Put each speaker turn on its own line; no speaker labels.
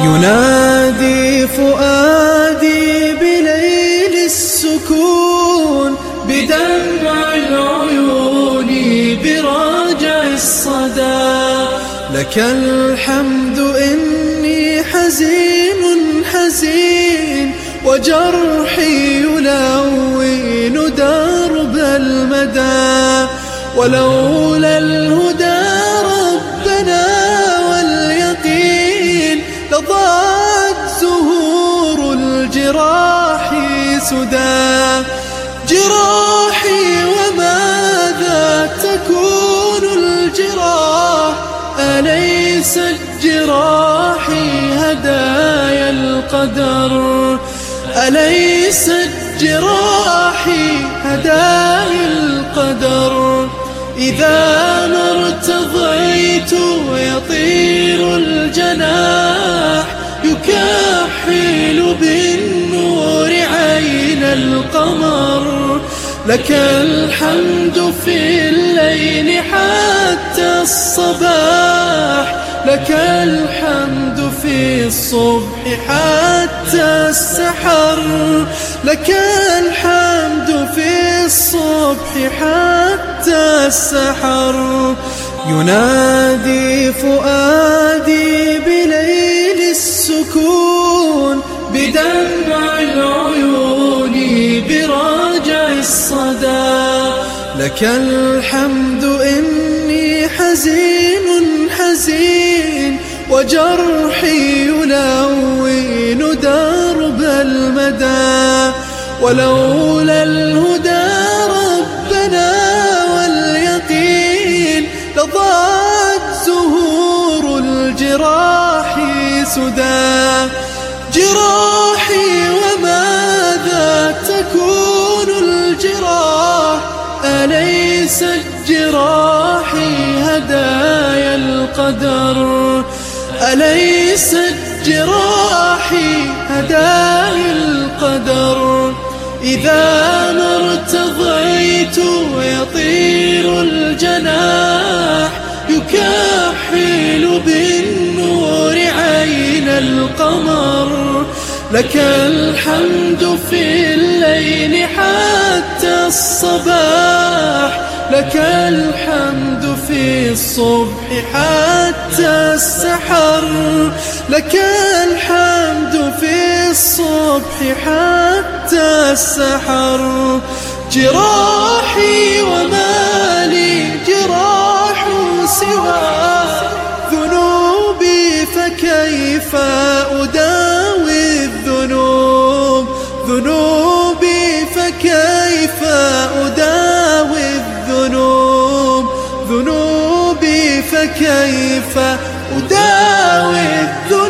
ينادي فؤادي بليل السكون، بدمع العيون براجع الصدى. لك الحمد إني حزين حزين، وجرحي يلون درب المدى. ولولا الهدى ربنا واليقين، لضاعت زهور الجراح سدى. جراحي وماذا تكون الجراح، أليست جراحي هدايا القدر. أليست جراحي هدايا القدر. إذا ما ارتضيت يطير الجناح، يكحل بالنور عين القمر. لك الحمد في الليل حتى الصباح، لك الحمد في الصبح حتى السحر. لك الحمد في الصبح حتى السحر. ينادي فؤادي بليل السكون، بدمع العيون براجع الصدى. لك الحمد إني حزين حزين، وجرحي يلون درب المدى. ولولا الهدى ربنا واليقين، لضاعت زهور الجراح سدى. جراحي وماذا تكون الجراح، أليست جراحي هدايا القدر. أليست جراحي هدايا القدر. إذا ما ارتضيت يطير الجناح، يكحل بالنور عين القمر. لك الحمد في الليل حتى الصباح، لك الحمد في الصبح حتى السحر. لك الحمد في الصبح حتى السحر. جراحي وما لي جراح سوى ذنوبي، فكيف أداوي الذنوب. ذنوبي فكيف أداوي الذنوب. ذنوبي فكيف أداوي الذنوب.